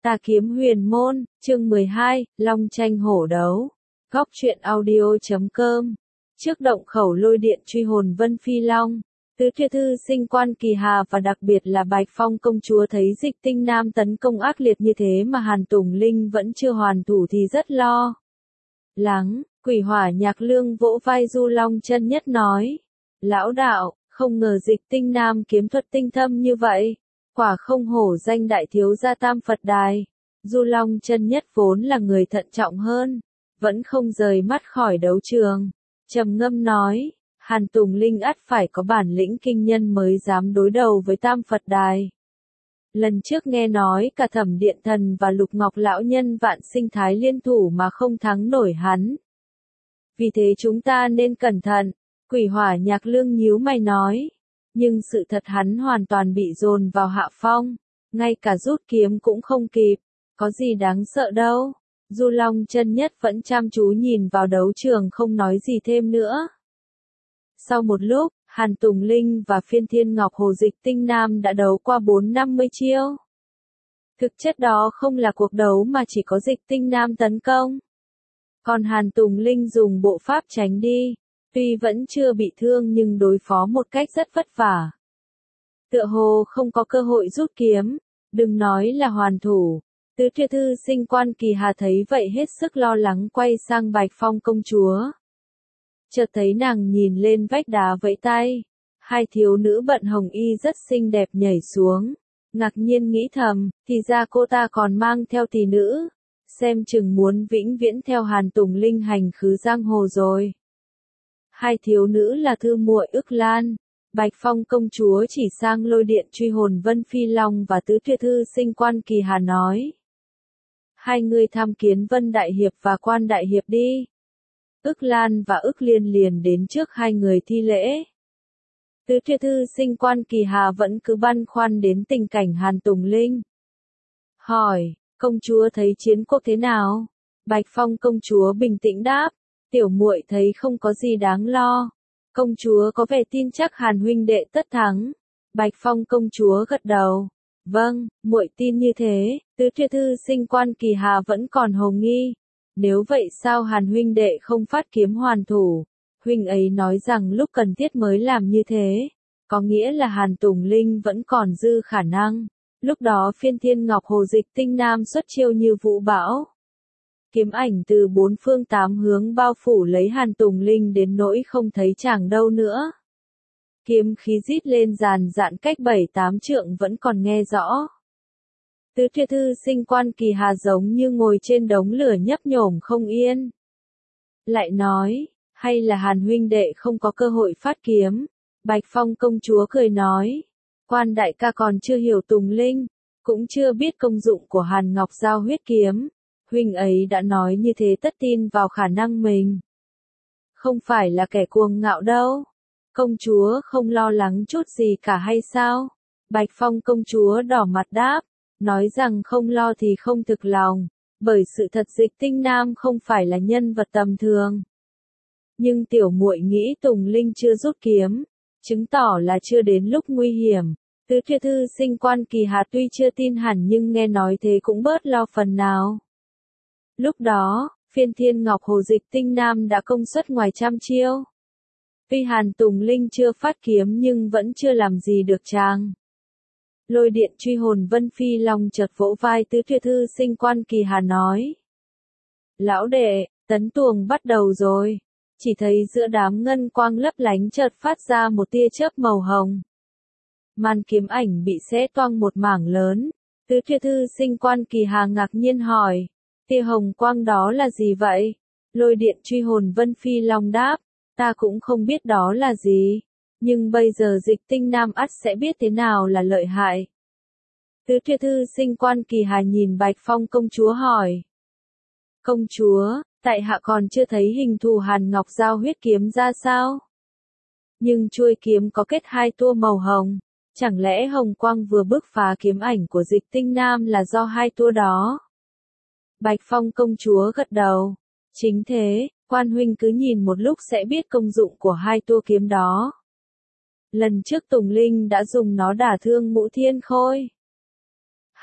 Tà kiếm huyền môn, chương 12, Long tranh hổ đấu. Góc truyện audio.com. Trước động khẩu lôi điện truy hồn Vân Phi Long, Tứ Thuyết Thư Sinh Quan Kỳ Hà và đặc biệt là Bạch Phong công chúa thấy Dịch Tinh Nam tấn công ác liệt như thế mà Hàn Tùng Linh vẫn chưa hoàn thủ thì rất lo lắng. Quỷ Hỏa Nhạc Lương vỗ vai Du Long Chân Nhất nói: Lão đạo, không ngờ Dịch Tinh Nam kiếm thuật tinh thâm như vậy. Quả không hổ danh đại thiếu gia Tam Phật Đài. Du Long Chân Nhất vốn là người thận trọng hơn, vẫn không rời mắt khỏi đấu trường. Trầm ngâm nói, Hàn Tùng Linh ắt phải có bản lĩnh kinh nhân mới dám đối đầu với Tam Phật Đài. Lần trước nghe nói cả Thẩm Điện Thần và Lục Ngọc Lão Nhân Vạn Sinh Thái liên thủ mà không thắng nổi hắn. Vì thế chúng ta nên cẩn thận. Quỷ Hỏa Nhạc Lương nhíu mày nói. Nhưng sự thật hắn hoàn toàn bị dồn vào hạ phong, ngay cả rút kiếm cũng không kịp, có gì đáng sợ đâu. Du Long Chân Nhất vẫn chăm chú nhìn vào đấu trường không nói gì thêm nữa. Sau một lúc, Hàn Tùng Linh và Phiên Thiên Ngọc Hồ Dịch Tinh Nam đã đấu qua 4-50 chiêu. Thực chất đó không là cuộc đấu mà chỉ có Dịch Tinh Nam tấn công. Còn Hàn Tùng Linh dùng bộ pháp tránh đi. Tuy vẫn chưa bị thương nhưng đối phó một cách rất vất vả. Tựa hồ không có cơ hội rút kiếm, đừng nói là hoàn thủ. Tứ Thuyết Thư Sinh Quan Kỳ Hà thấy vậy hết sức lo lắng quay sang Bạch Phong công chúa. Chợt thấy nàng nhìn lên vách đá vẫy tay. Hai thiếu nữ bận hồng y rất xinh đẹp nhảy xuống. Ngạc nhiên nghĩ thầm, thì ra cô ta còn mang theo tỷ nữ. Xem chừng muốn vĩnh viễn theo Hàn Tùng Linh hành khứ giang hồ rồi. Hai thiếu nữ là Thư muội Ức Lan, Bạch Phong công chúa chỉ sang lôi điện truy hồn Vân Phi Long và Tứ Thuyết Thư Sinh Quan Kỳ Hà nói. Hai người tham kiến Vân Đại Hiệp và Quan Đại Hiệp đi. Ức Lan và Ức Liên liền đến trước hai người thi lễ. Tứ Thuyết Thư Sinh Quan Kỳ Hà vẫn cứ băn khoăn đến tình cảnh Hàn Tùng Linh. Hỏi, công chúa thấy chiến cuộc thế nào? Bạch Phong công chúa bình tĩnh đáp. Tiểu muội thấy không có gì đáng lo. Công chúa có vẻ tin chắc Hàn huynh đệ tất thắng. Bạch Phong công chúa gật đầu. Vâng, muội tin như thế. Tứ Thuyết Thư Sinh Quan Kỳ Hà vẫn còn hồ nghi. Nếu vậy sao Hàn huynh đệ không phát kiếm hoàn thủ? Huynh ấy nói rằng lúc cần thiết mới làm như thế. Có nghĩa là Hàn Tùng Linh vẫn còn dư khả năng. Lúc đó Phiên Thiên Ngọc Hồ Dịch Tinh Nam xuất chiêu như vũ bão. Kiếm ảnh từ bốn phương tám hướng bao phủ lấy Hàn Tùng Linh đến nỗi không thấy chàng đâu nữa. Kiếm khí rít lên dàn dạn cách 7-8 trượng vẫn còn nghe rõ. Tứ Thuyết Thư Sinh Quan Kỳ Hà giống như ngồi trên đống lửa nhấp nhổm không yên. Lại nói, hay là Hàn huynh đệ không có cơ hội phát kiếm. Bạch Phong công chúa cười nói, Quan đại ca còn chưa hiểu Tùng Linh, cũng chưa biết công dụng của Hàn Ngọc Giao huyết kiếm. Huynh ấy đã nói như thế tất tin vào khả năng mình. Không phải là kẻ cuồng ngạo đâu. Công chúa không lo lắng chút gì cả hay sao? Bạch Phong công chúa đỏ mặt đáp, nói rằng không lo thì không thực lòng, bởi sự thật Dịch Tinh Nam không phải là nhân vật tầm thường. Nhưng tiểu muội nghĩ Tùng Linh chưa rút kiếm, chứng tỏ là chưa đến lúc nguy hiểm. Tứ Thuyết Thư Sinh Quan Kỳ Hà tuy chưa tin hẳn nhưng nghe nói thế cũng bớt lo phần nào. Lúc đó, Phiên Thiên Ngọc Hồ Dịch Tinh Nam đã công suất ngoài trăm chiêu. Tuy Hàn Tùng Linh chưa phát kiếm nhưng vẫn chưa làm gì được chàng. Lôi điện truy hồn Vân Phi Long chợt vỗ vai Tứ Thuyết Thư Sinh Quan Kỳ Hà nói. Lão đệ, tấn tuồng bắt đầu rồi. Chỉ thấy giữa đám ngân quang lấp lánh chợt phát ra một tia chớp màu hồng. Màn kiếm ảnh bị xé toang một mảng lớn. Tứ Thuyết Thư Sinh Quan Kỳ Hà ngạc nhiên hỏi. Tia hồng quang đó là gì vậy? Lôi điện truy hồn Vân Phi Long đáp, ta cũng không biết đó là gì, nhưng bây giờ Dịch Tinh Nam ắt sẽ biết thế nào là lợi hại. Tứ Thuyết Thư Sinh Quan Kỳ Hà nhìn Bạch Phong công chúa hỏi. Công chúa, tại hạ còn chưa thấy hình thù Hàn Ngọc Giao huyết kiếm ra sao? Nhưng chuôi kiếm có kết hai tua màu hồng, chẳng lẽ hồng quang vừa bứt phá kiếm ảnh của Dịch Tinh Nam là do hai tua đó? Bạch Phong công chúa gật đầu. Chính thế, Quan huynh cứ nhìn một lúc sẽ biết công dụng của hai tua kiếm đó. Lần trước Tùng Linh đã dùng nó đả thương Ngũ Thiên Khôi.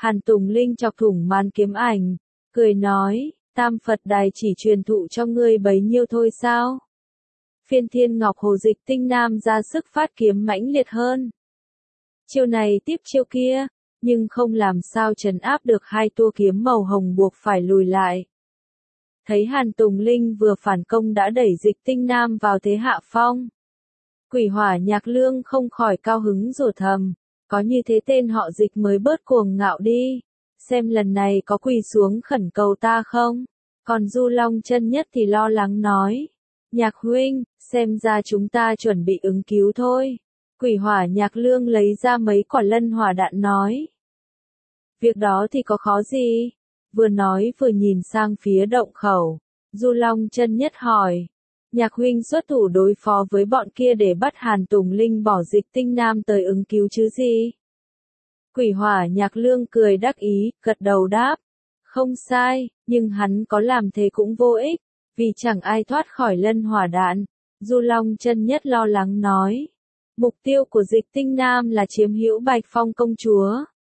Hàn Tùng Linh chọc thủng màn kiếm ảnh, cười nói, Tam Phật Đài chỉ truyền thụ cho ngươi bấy nhiêu thôi sao? Phiên Thiên Ngọc Hồ Dịch Tinh Nam ra sức phát kiếm mãnh liệt hơn. Chiêu này tiếp chiêu kia, nhưng không làm sao trấn áp được hai tua kiếm màu hồng buộc phải lùi lại. Thấy Hàn Tùng Linh vừa phản công đã đẩy Dịch Tinh Nam vào thế hạ phong. Quỷ Hỏa Nhạc Lương không khỏi cao hứng rủa thầm, có như thế tên họ Dịch mới bớt cuồng ngạo đi, xem lần này có quỳ xuống khẩn cầu ta không? Còn Du Long Chân Nhất thì lo lắng nói, Nhạc huynh, xem ra chúng ta chuẩn bị ứng cứu thôi. Quỷ Hỏa Nhạc Lương lấy ra mấy quả lân hỏa đạn nói, việc đó thì có khó gì? Vừa nói vừa nhìn sang phía động khẩu, Du Long Chân Nhất hỏi, Nhạc huynh xuất thủ đối phó với bọn kia để bắt Hàn Tùng Linh bỏ Dịch Tinh Nam tới ứng cứu chứ gì? Quỷ Hỏa Nhạc Lương cười đắc ý, gật đầu đáp, không sai, nhưng hắn có làm thế cũng vô ích, vì chẳng ai thoát khỏi lân hỏa đạn. Du Long Chân Nhất lo lắng nói, mục tiêu của Dịch Tinh Nam là chiếm hữu Bạch Phong công chúa.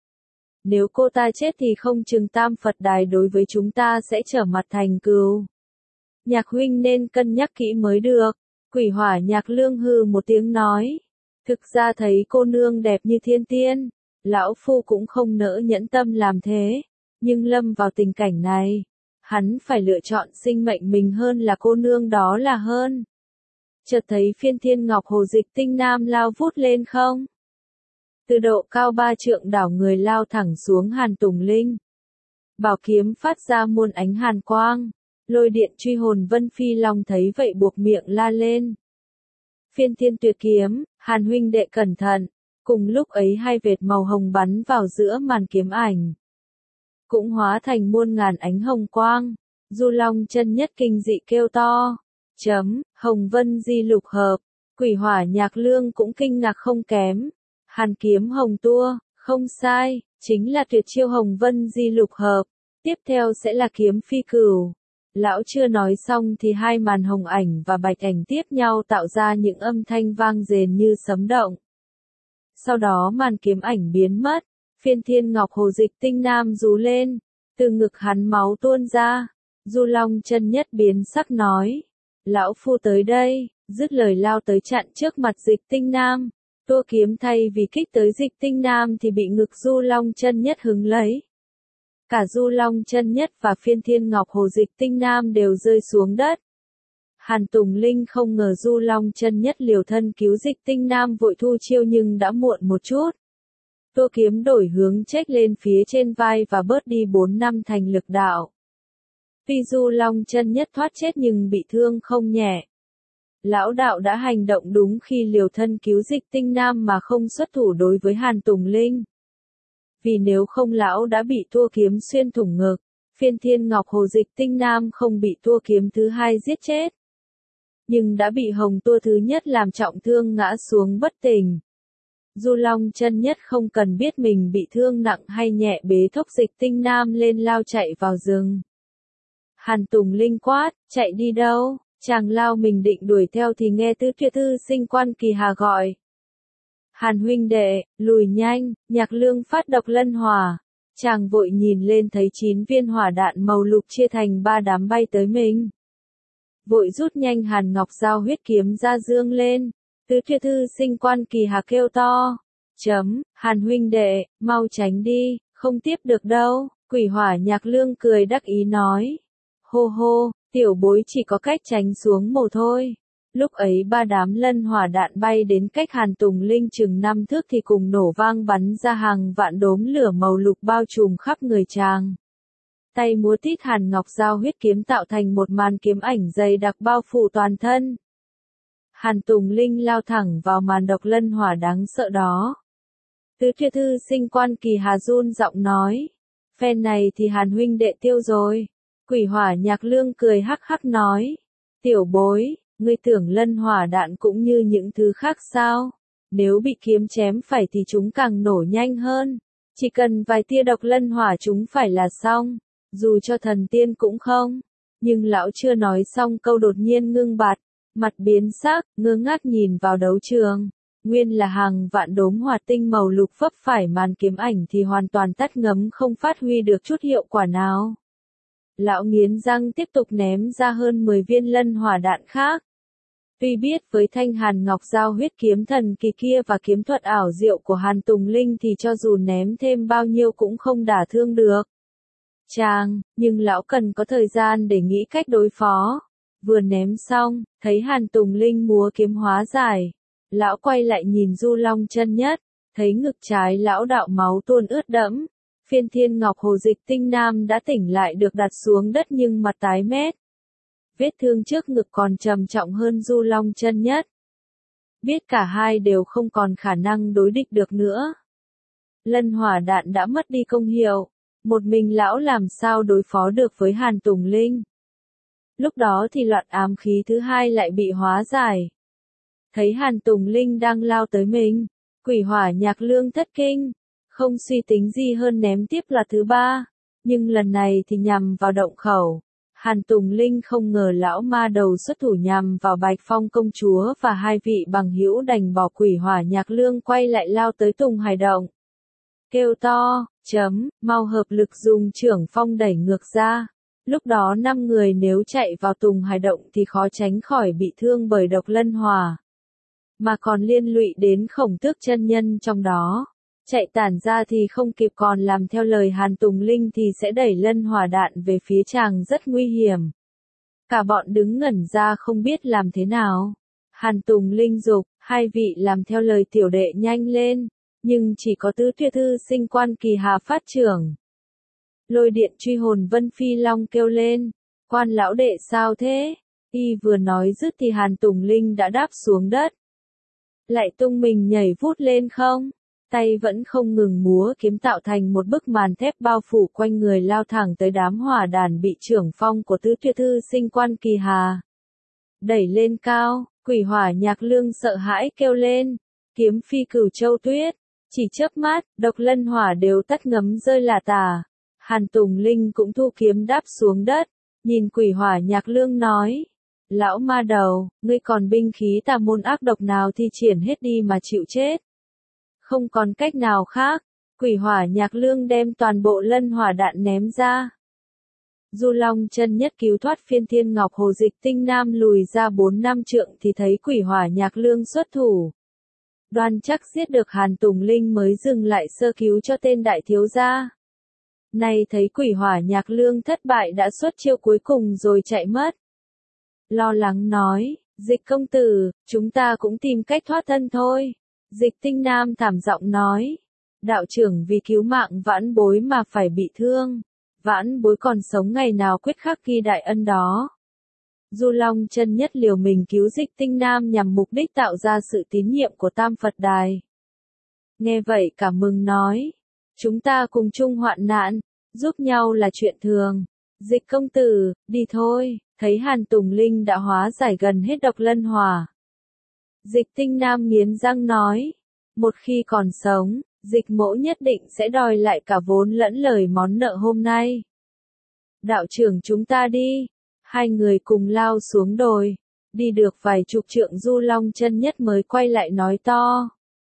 Nếu cô ta chết thì không chừng Tam Phật Đài đối với chúng ta sẽ trở mặt thành cừu. Nhạc huynh nên cân nhắc kỹ mới được. Quỷ Hỏa Nhạc Lương hừ một tiếng nói, thực ra thấy cô nương đẹp như thiên tiên, lão phu cũng không nỡ nhẫn tâm làm thế, nhưng lâm vào tình cảnh này, hắn phải lựa chọn sinh mệnh mình hơn là cô nương đó là hơn. Chợt thấy Phiên Thiên Ngọc Hồ Dịch Tinh Nam lao vút lên không. Từ độ cao 3 trượng đảo người lao thẳng xuống Hàn Tùng Linh. Bảo kiếm phát ra muôn ánh hàn quang, lôi điện truy hồn Vân Phi Long thấy vậy buộc miệng la lên. Phiên Thiên Tuyệt Kiếm, Hàn huynh đệ cẩn thận, cùng lúc ấy hai vệt màu hồng bắn vào giữa màn kiếm ảnh. Cũng hóa thành muôn ngàn ánh hồng quang, Du Long Chân Nhất kinh dị kêu to, Hồng Vân Di Lục Hợp, Quỷ Hỏa Nhạc Lương cũng kinh ngạc không kém. Hàn kiếm hồng tua, không sai, chính là tuyệt chiêu Hồng Vân Di Lục Hợp, tiếp theo sẽ là kiếm phi cửu. Lão chưa nói xong thì hai màn hồng ảnh và bạch ảnh tiếp nhau tạo ra những âm thanh vang rền như sấm động. Sau đó màn kiếm ảnh biến mất, Phiên Thiên Ngọc Hồ Dịch Tinh Nam rú lên, từ ngực hắn máu tuôn ra. Du Long Chân Nhất biến sắc nói, lão phu tới đây, dứt lời lao tới chặn trước mặt Dịch Tinh Nam. Tua kiếm thay vì kích tới Dịch Tinh Nam thì bị ngực Du Long Chân Nhất hứng lấy. Cả Du Long Chân Nhất và Phiên Thiên Ngọc Hồ Dịch Tinh Nam đều rơi xuống đất. Hàn Tùng Linh không ngờ Du Long Chân Nhất liều thân cứu Dịch Tinh Nam vội thu chiêu nhưng đã muộn một chút. Tua kiếm đổi hướng chếch lên phía trên vai và bớt đi 4 năm thành lực đạo. Tuy Du Long Chân Nhất thoát chết nhưng bị thương không nhẹ. Lão đạo đã hành động đúng khi liều thân cứu Dịch Tinh Nam mà không xuất thủ đối với Hàn Tùng Linh. Vì nếu không lão đã bị tua kiếm xuyên thủng ngực, Phiên Thiên Ngọc Hồ Dịch Tinh Nam không bị tua kiếm thứ hai giết chết. Nhưng đã bị hồng tua thứ nhất làm trọng thương ngã xuống bất tỉnh. Du Long Chân Nhất không cần biết mình bị thương nặng hay nhẹ bế thốc Dịch Tinh Nam lên lao chạy vào rừng. Hàn Tùng Linh quát, chạy đi đâu? Chàng lao mình định đuổi theo thì nghe Tứ Tuyệt Thư Sinh Quan Kỳ Hà gọi. Hàn huynh đệ, lùi nhanh, Nhạc Lương phát độc lân hỏa. Chàng vội nhìn lên thấy 9 viên hỏa đạn màu lục chia thành 3 đám bay tới mình. Vội rút nhanh Hàn Ngọc Giao huyết kiếm ra dương lên. Tứ Tuyệt Thư Sinh Quan Kỳ Hà kêu to. Hàn huynh đệ, mau tránh đi, không tiếp được đâu. Quỷ Hỏa Nhạc Lương cười đắc ý nói. Hô hô, tiểu bối chỉ có cách tránh xuống mồ thôi. Lúc ấy 3 đám lân hỏa đạn bay đến cách Hàn Tùng Linh chừng 5 thước thì cùng nổ vang bắn ra hàng vạn đốm lửa màu lục bao trùm khắp người chàng. Tay múa tít Hàn Ngọc Giao huyết kiếm tạo thành một màn kiếm ảnh dày đặc bao phủ toàn thân. Hàn Tùng Linh lao thẳng vào màn độc lân hỏa đáng sợ đó. Tứ Tuyệt Thư Sinh Quan Kỳ Hà run giọng nói. Phen này thì Hàn huynh đệ tiêu rồi. Quỷ Hỏa Nhạc Lương cười hắc hắc nói. Tiểu bối, ngươi tưởng lân hỏa đạn cũng như những thứ khác sao? Nếu bị kiếm chém phải thì chúng càng nổ nhanh hơn. Chỉ cần vài tia độc lân hỏa chúng phải là xong. Dù cho thần tiên cũng không. Nhưng lão chưa nói xong câu đột nhiên ngưng bặt. Mặt biến sắc, ngơ ngác nhìn vào đấu trường. Nguyên là hàng vạn đốm hỏa tinh màu lục vấp phải màn kiếm ảnh thì hoàn toàn tắt ngấm không phát huy được chút hiệu quả nào. Lão nghiến răng tiếp tục ném ra hơn 10 viên lân hỏa đạn khác. Tuy biết với thanh hàn ngọc giao huyết kiếm thần kỳ kia và kiếm thuật ảo diệu của Hàn Tùng Linh thì cho dù ném thêm bao nhiêu cũng không đả thương được chàng, nhưng lão cần có thời gian để nghĩ cách đối phó. Vừa ném xong, thấy Hàn Tùng Linh múa kiếm hóa giải. Lão quay lại nhìn Du Long Chân Nhất, thấy ngực trái lão đạo máu tuôn ướt đẫm. Phiên Thiên Ngọc Hồ Dịch Tinh Nam đã tỉnh lại được đặt xuống đất nhưng mặt tái mét. Vết thương trước ngực còn trầm trọng hơn Du Long Chân Nhất. Biết cả hai đều không còn khả năng đối địch được nữa. Lân hỏa đạn đã mất đi công hiệu, một mình lão làm sao đối phó được với Hàn Tùng Linh. Lúc đó thì loạt ám khí thứ hai lại bị hóa giải. Thấy Hàn Tùng Linh đang lao tới mình, Quỷ Hỏa Nhạc Lương thất kinh, không suy tính gì hơn ném tiếp là thứ ba, nhưng lần này thì nhằm vào động khẩu. Hàn Tùng Linh không ngờ lão ma đầu xuất thủ nhằm vào Bạch Phong công chúa và hai vị bằng hữu đành bỏ Quỷ Hỏa Nhạc Lương quay lại lao tới Tùng Hải Động. Kêu to, mau hợp lực dùng trưởng phong đẩy ngược ra. Lúc đó 5 người nếu chạy vào Tùng Hải Động thì khó tránh khỏi bị thương bởi độc lân hỏa. Mà còn liên lụy đến Khổng Tước chân nhân trong đó. Chạy tản ra thì không kịp, còn làm theo lời Hàn Tùng Linh thì sẽ đẩy lân hỏa đạn về phía chàng rất nguy hiểm. Cả bọn đứng ngẩn ra không biết làm thế nào. Hàn Tùng Linh dục, hai vị làm theo lời tiểu đệ nhanh lên, nhưng chỉ có Tứ Tuyệt Thư Sinh Quan Kỳ Hà phát trưởng. Lôi điện truy hồn Vân Phi Long kêu lên, quan lão đệ sao thế? Y vừa nói dứt thì Hàn Tùng Linh đã đáp xuống đất. Lại tung mình nhảy vút lên không? Tay vẫn không ngừng múa kiếm tạo thành một bức màn thép bao phủ quanh người lao thẳng tới đám hỏa đàn bị trưởng phong của Tứ Tuyệt Thư Sinh Quan Kỳ Hà. Đẩy lên cao, Quỷ Hỏa Nhạc Lương sợ hãi kêu lên, kiếm phi Cửu Châu Tuyết, chỉ chớp mắt, độc lân hỏa đều tắt ngấm rơi lả tả. Hàn Tùng Linh cũng thu kiếm đáp xuống đất, nhìn Quỷ Hỏa Nhạc Lương nói, lão ma đầu, ngươi còn binh khí tà môn ác độc nào thì triển hết đi mà chịu chết. Không còn cách nào khác, Quỷ Hỏa Nhạc Lương đem toàn bộ lân hỏa đạn ném ra. Du Long Chân Nhất cứu thoát Phiên Thiên Ngọc Hồ Dịch Tinh Nam lùi ra 4 năm trượng thì thấy Quỷ Hỏa Nhạc Lương xuất thủ. Đoan chắc giết được Hàn Tùng Linh mới dừng lại sơ cứu cho tên đại thiếu gia. Nay thấy Quỷ Hỏa Nhạc Lương thất bại đã xuất chiêu cuối cùng rồi chạy mất. Lo lắng nói, Dịch công tử, chúng ta cũng tìm cách thoát thân thôi. Dịch Tinh Nam thảm giọng nói, đạo trưởng vì cứu mạng vãn bối mà phải bị thương. Vãn bối còn sống ngày nào quyết khắc ghi đại ân đó. Du Long Chân Nhất liều mình cứu Dịch Tinh Nam nhằm mục đích tạo ra sự tín nhiệm của Tam Phật Đài. Nghe vậy cảm mừng nói, chúng ta cùng chung hoạn nạn, giúp nhau là chuyện thường. Dịch công tử, đi thôi, thấy Hàn Tùng Linh đã hóa giải gần hết độc lân hỏa. Dịch Tinh Nam nghiến răng nói, một khi còn sống, Dịch mỗ nhất định sẽ đòi lại cả vốn lẫn lời món nợ hôm nay. Đạo trưởng chúng ta đi. Hai người cùng lao xuống đồi, đi được vài chục trượng Du Long Chân Nhất mới quay lại nói to.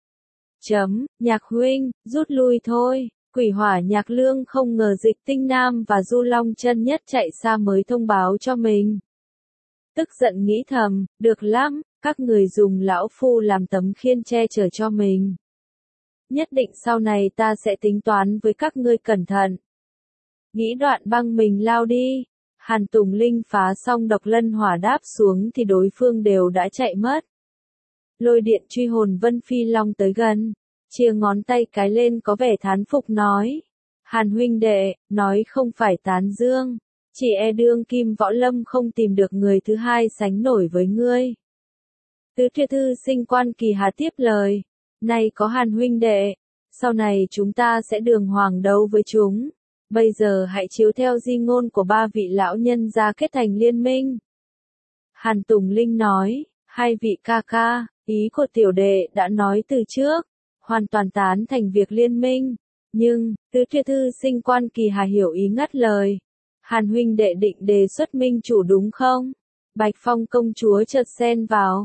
Nhạc huynh, rút lui thôi. Quỷ Hỏa Nhạc Lương không ngờ Dịch Tinh Nam và Du Long Chân Nhất chạy xa mới thông báo cho mình. Tức giận nghĩ thầm, được lắm, các người dùng lão phu làm tấm khiên che chở cho mình. Nhất định sau này ta sẽ tính toán với các ngươi cẩn thận. Nghĩ đoạn băng mình lao đi. Hàn Tùng Linh phá xong độc lân hỏa đáp xuống thì đối phương đều đã chạy mất. Lôi điện truy hồn Vân Phi Long tới gần, chia ngón tay cái lên có vẻ thán phục nói. Hàn huynh đệ, nói không phải tán dương, chỉ e đương kim võ lâm không tìm được người thứ hai sánh nổi với ngươi. Tứ Tuyệt Thư Sinh Quan Kỳ Hà tiếp lời, này có Hàn huynh đệ, sau này chúng ta sẽ đường hoàng đấu với chúng. Bây giờ hãy chiếu theo di ngôn của ba vị lão nhân ra kết thành liên minh. Hàn Tùng Linh nói, hai vị ca ca, ý của tiểu đệ đã nói từ trước, hoàn toàn tán thành việc liên minh. Nhưng, Tứ Tuyệt Thư Sinh Quan Kỳ Hà hiểu ý ngắt lời. Hàn huynh đệ định đề xuất minh chủ đúng không? Bạch Phong công chúa chợt xen vào.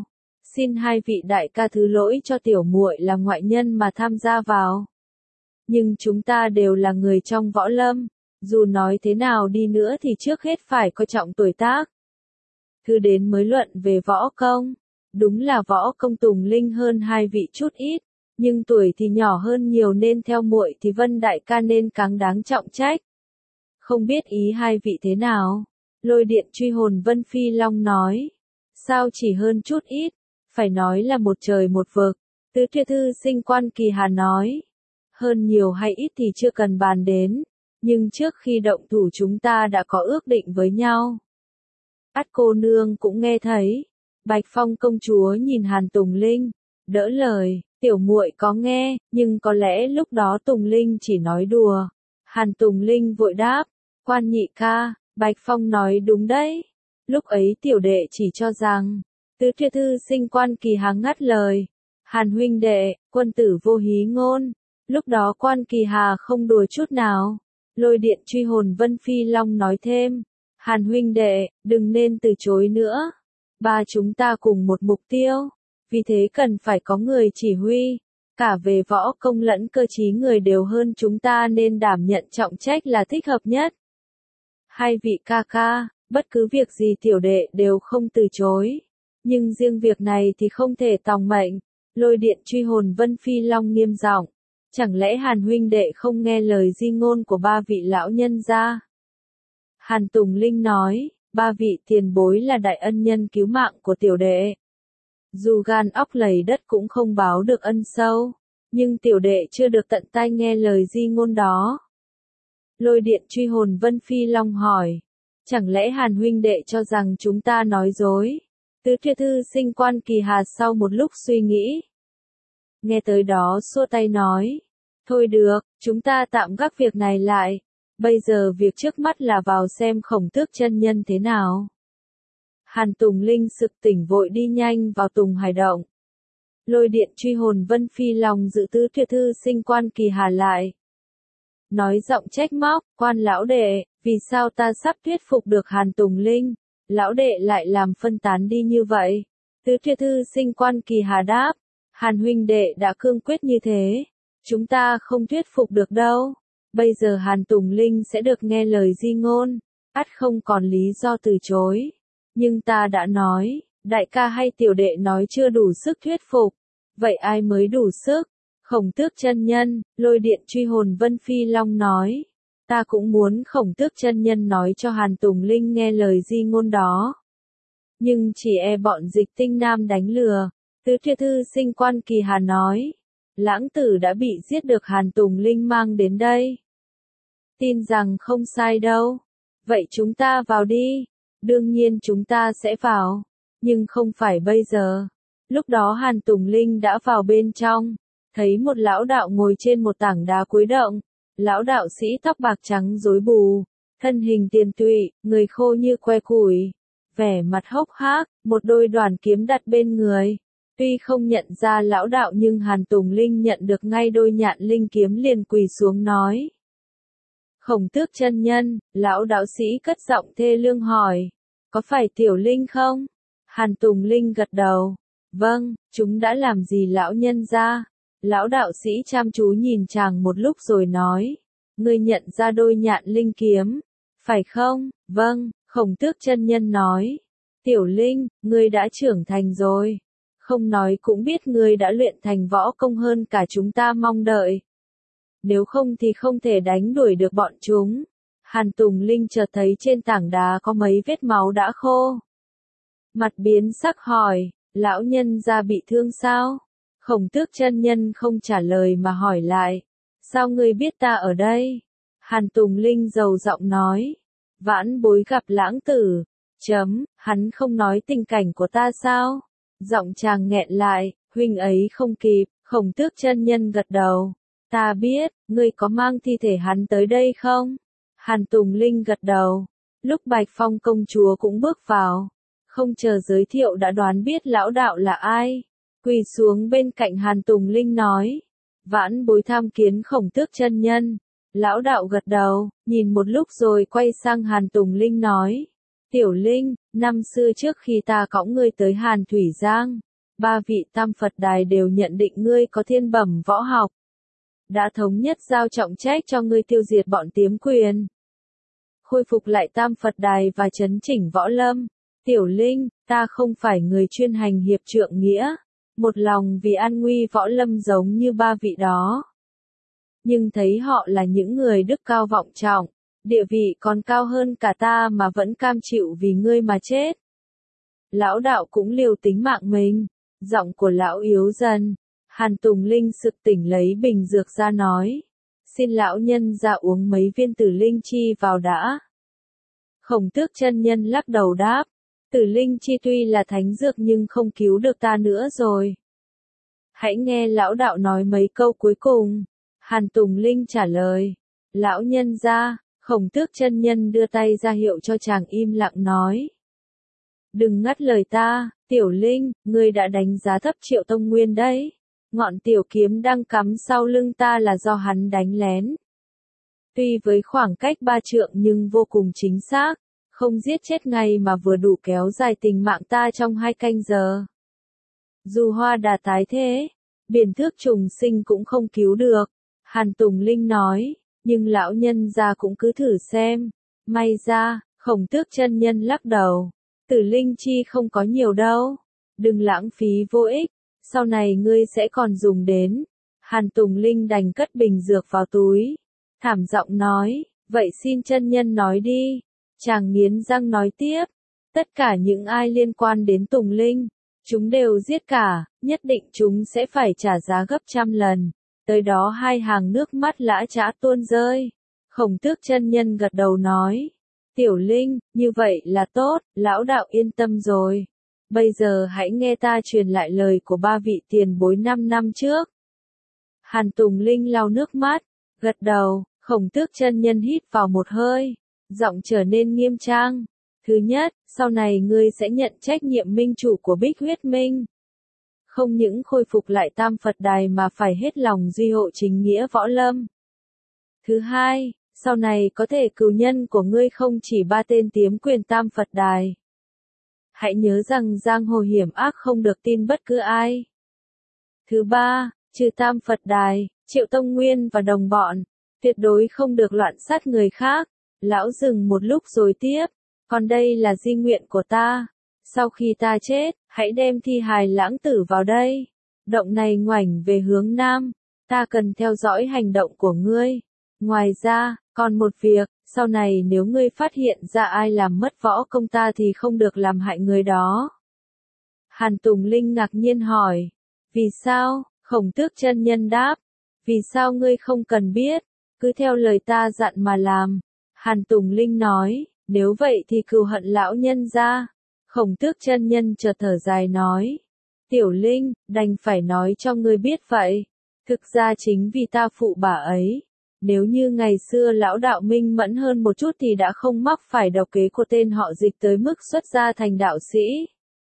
Xin hai vị đại ca thứ lỗi cho tiểu muội là ngoại nhân mà tham gia vào. Nhưng chúng ta đều là người trong võ lâm, dù nói thế nào đi nữa thì trước hết phải coi trọng tuổi tác. Cứ đến mới luận về võ công, đúng là võ công Tùng Linh hơn hai vị chút ít, nhưng tuổi thì nhỏ hơn nhiều nên theo muội thì Vân đại ca nên càng đáng trọng trách. Không biết ý hai vị thế nào? Lôi điện truy hồn Vân Phi Long nói. Sao chỉ hơn chút ít, phải nói là một trời một vực. Tứ Tuyệt Thư Sinh Quan Kỳ Hà nói. Hơn nhiều hay ít thì chưa cần bàn đến, nhưng trước khi động thủ chúng ta đã có ước định với nhau. Át cô nương cũng nghe thấy. Bạch Phong công chúa nhìn Hàn Tùng Linh, đỡ lời, tiểu muội có nghe, nhưng có lẽ lúc đó Tùng Linh chỉ nói đùa. Hàn Tùng Linh vội đáp, quan nhị ca, Bạch Phong nói đúng đấy. Lúc ấy tiểu đệ chỉ cho rằng, Tứ Tuyệt Thư Sinh Quan Kỳ Hà ngắt lời. Hàn huynh đệ, quân tử vô hí ngôn. Lúc đó Quan Kỳ Hà không đùa chút nào. Lôi điện truy hồn Vân Phi Long nói thêm. Hàn huynh đệ, đừng nên từ chối nữa. Ba chúng ta cùng một mục tiêu. Vì thế cần phải có người chỉ huy. Cả về võ công lẫn cơ trí người đều hơn chúng ta nên đảm nhận trọng trách là thích hợp nhất. Hai vị ca ca, bất cứ việc gì tiểu đệ đều không từ chối. Nhưng riêng việc này thì không thể tòng mệnh. Lôi điện truy hồn Vân Phi Long nghiêm giọng. Chẳng lẽ Hàn huynh đệ không nghe lời di ngôn của ba vị lão nhân gia? Hàn Tùng Linh nói, ba vị tiền bối là đại ân nhân cứu mạng của tiểu đệ. Dù gan óc lầy đất cũng không báo được ân sâu, nhưng tiểu đệ chưa được tận tai nghe lời di ngôn đó. Lôi điện truy hồn Vân Phi Long hỏi, chẳng lẽ Hàn huynh đệ cho rằng chúng ta nói dối? Tứ Tuyệt Thư Sinh Quan Kỳ Hà sau một lúc suy nghĩ. Nghe tới đó xua tay nói, thôi được, chúng ta tạm gác việc này lại. Bây giờ việc trước mắt là vào xem Khổng Tước chân nhân thế nào. Hàn Tùng Linh sực tỉnh vội đi nhanh vào Tùng Hải Động. Lôi điện truy hồn Vân Phi Long giữ Tứ Tuyệt Thư Sinh Quan Kỳ Hà lại. Nói giọng trách móc, quan lão đệ, vì sao ta sắp thuyết phục được Hàn Tùng Linh, lão đệ lại làm phân tán đi như vậy? Tứ Tuyệt Thư Sinh Quan Kỳ Hà đáp, Hàn huynh đệ đã cương quyết như thế, chúng ta không thuyết phục được đâu. Bây giờ Hàn Tùng Linh sẽ được nghe lời di ngôn, ắt không còn lý do từ chối. Nhưng ta đã nói, đại ca hay tiểu đệ nói chưa đủ sức thuyết phục. Vậy ai mới đủ sức? Khổng Tước chân nhân, lôi điện truy hồn Vân Phi Long nói. Ta cũng muốn Khổng Tước chân nhân nói cho Hàn Tùng Linh nghe lời di ngôn đó. Nhưng chỉ e bọn Dịch Tinh Nam đánh lừa. Tứ Tuyệt Thư Sinh Quan Kỳ Hà nói. Lãng tử đã bị giết được Hàn Tùng Linh mang đến đây. Tin rằng không sai đâu. Vậy chúng ta vào đi. Đương nhiên chúng ta sẽ vào. Nhưng không phải bây giờ. Lúc đó Hàn Tùng Linh đã vào bên trong. Thấy một lão đạo ngồi trên một tảng đá cuối động. Lão đạo sĩ tóc bạc trắng rối bù. Thân hình tiền tụy, người khô như que củi. Vẻ mặt hốc hác, một đôi đoàn kiếm đặt bên người. Tuy không nhận ra lão đạo nhưng Hàn Tùng Linh nhận được ngay đôi nhạn linh kiếm liền quỳ xuống nói. Khổng Tước chân nhân, lão đạo sĩ cất giọng thê lương hỏi. Có phải Tiểu Linh không? Hàn Tùng Linh gật đầu. Vâng, chúng đã làm gì lão nhân ra? Lão đạo sĩ chăm chú nhìn chàng một lúc rồi nói. Ngươi nhận ra đôi nhạn linh kiếm, phải không? Vâng, Khổng Tước chân nhân nói. Tiểu Linh, ngươi đã trưởng thành rồi. Không nói cũng biết ngươi đã luyện thành võ công hơn cả chúng ta mong đợi. Nếu không thì không thể đánh đuổi được bọn chúng. Hàn Tùng Linh chợt thấy trên tảng đá có mấy vết máu đã khô. Mặt biến sắc hỏi, lão nhân gia bị thương sao? Khổng Tước chân nhân không trả lời mà hỏi lại. Sao ngươi biết ta ở đây? Hàn Tùng Linh rầu giọng nói. Vãn bối gặp lãng tử. Hắn không nói tình cảnh của ta sao? Giọng chàng nghẹn lại, huynh ấy không kịp. Khổng Tước chân nhân gật đầu. Ta biết, ngươi có mang thi thể hắn tới đây không? Hàn Tùng Linh gật đầu. Lúc Bạch Phong công chúa cũng bước vào. Không chờ giới thiệu đã đoán biết lão đạo là ai. Quỳ xuống bên cạnh Hàn Tùng Linh nói. Vãn bối tham kiến Khổng Tước chân nhân. Lão đạo gật đầu, nhìn một lúc rồi quay sang Hàn Tùng Linh nói. Tiểu Linh, năm xưa trước khi ta cõng ngươi tới Hàn Thủy Giang, ba vị Tam Phật Đài đều nhận định ngươi có thiên bẩm võ học. Đã thống nhất giao trọng trách cho ngươi tiêu diệt bọn Tiếm Quyền. Khôi phục lại Tam Phật Đài và chấn chỉnh võ lâm. Tiểu Linh, ta không phải người chuyên hành hiệp trượng nghĩa, một lòng vì an nguy võ lâm giống như ba vị đó. Nhưng thấy họ là những người đức cao vọng trọng, địa vị còn cao hơn cả ta mà vẫn cam chịu vì ngươi mà chết. Lão đạo cũng liều tính mạng mình, giọng của lão yếu dần. Hàn Tùng Linh sực tỉnh lấy bình dược ra nói, xin lão nhân ra uống mấy viên tử linh chi vào đã. Khổng Tước chân nhân lắc đầu đáp, tử linh chi tuy là thánh dược nhưng không cứu được ta nữa rồi. Hãy nghe lão đạo nói mấy câu cuối cùng. Hàn Tùng Linh trả lời, lão nhân ra. Khổng Tước chân nhân đưa tay ra hiệu cho chàng im lặng nói. Đừng ngắt lời ta, Tiểu Linh, ngươi đã đánh giá thấp Triệu Tông Nguyên đấy. Ngọn tiểu kiếm đang cắm sau lưng ta là do hắn đánh lén. Tuy với khoảng cách 3 trượng nhưng vô cùng chính xác, không giết chết ngay mà vừa đủ kéo dài tình mạng ta trong 2 canh giờ. Dù hoa đà tái thế, biển thước trùng sinh cũng không cứu được, Hàn Tùng Linh nói, nhưng lão nhân gia cũng cứ thử xem. May ra, Khổng Tước chân nhân lắc đầu, tử linh chi không có nhiều đâu, đừng lãng phí vô ích, sau này ngươi sẽ còn dùng đến. Hàn Tùng Linh đành cất bình dược vào túi, thảm giọng nói, vậy xin chân nhân nói đi. Chàng nghiến răng nói tiếp, tất cả những ai liên quan đến Tùng Linh, chúng đều giết cả, nhất định chúng sẽ phải trả giá gấp trăm lần. Tới đó 2 hàng nước mắt lã chã tuôn rơi. Khổng Tước chân nhân gật đầu nói, Tiểu Linh, như vậy là tốt, lão đạo yên tâm rồi. Bây giờ hãy nghe ta truyền lại lời của ba vị tiền bối 5 năm trước. Hàn Tùng Linh lau nước mắt, gật đầu. Khổng Tước chân nhân hít vào một hơi, giọng trở nên nghiêm trang. Thứ nhất, sau này ngươi sẽ nhận trách nhiệm minh chủ của Bích Huyết Minh. Không những khôi phục lại Tam Phật Đài mà phải hết lòng duy hộ chính nghĩa võ lâm. Thứ hai, sau này có thể cừu nhân của ngươi không chỉ 3 tên Tiếm Quyền Tam Phật Đài. Hãy nhớ rằng giang hồ hiểm ác không được tin bất cứ ai. Thứ ba, trừ Tam Phật Đài, Triệu Tông Nguyên và đồng bọn, tuyệt đối không được loạn sát người khác. Lão dừng một lúc rồi tiếp, còn đây là di nguyện của ta. Sau khi ta chết, hãy đem thi hài Lãng Tử vào đây. Động này ngoảnh về hướng nam, ta cần theo dõi hành động của ngươi. Ngoài ra, còn một việc, sau này nếu ngươi phát hiện ra ai làm mất võ công ta thì không được làm hại người đó. Hàn Tùng Linh ngạc nhiên hỏi, vì sao? Khổng Tước chân nhân đáp, vì sao ngươi không cần biết, cứ theo lời ta dặn mà làm. Hàn Tùng Linh nói, nếu vậy thì cừu hận lão nhân ra. Khổng Tước chân nhân chợt thở dài nói, Tiểu Linh, đành phải nói cho ngươi biết vậy. Thực ra chính vì ta phụ bà ấy. Nếu như ngày xưa lão đạo minh mẫn hơn một chút thì đã không mắc phải độc kế của tên họ Dịch tới mức xuất gia thành đạo sĩ.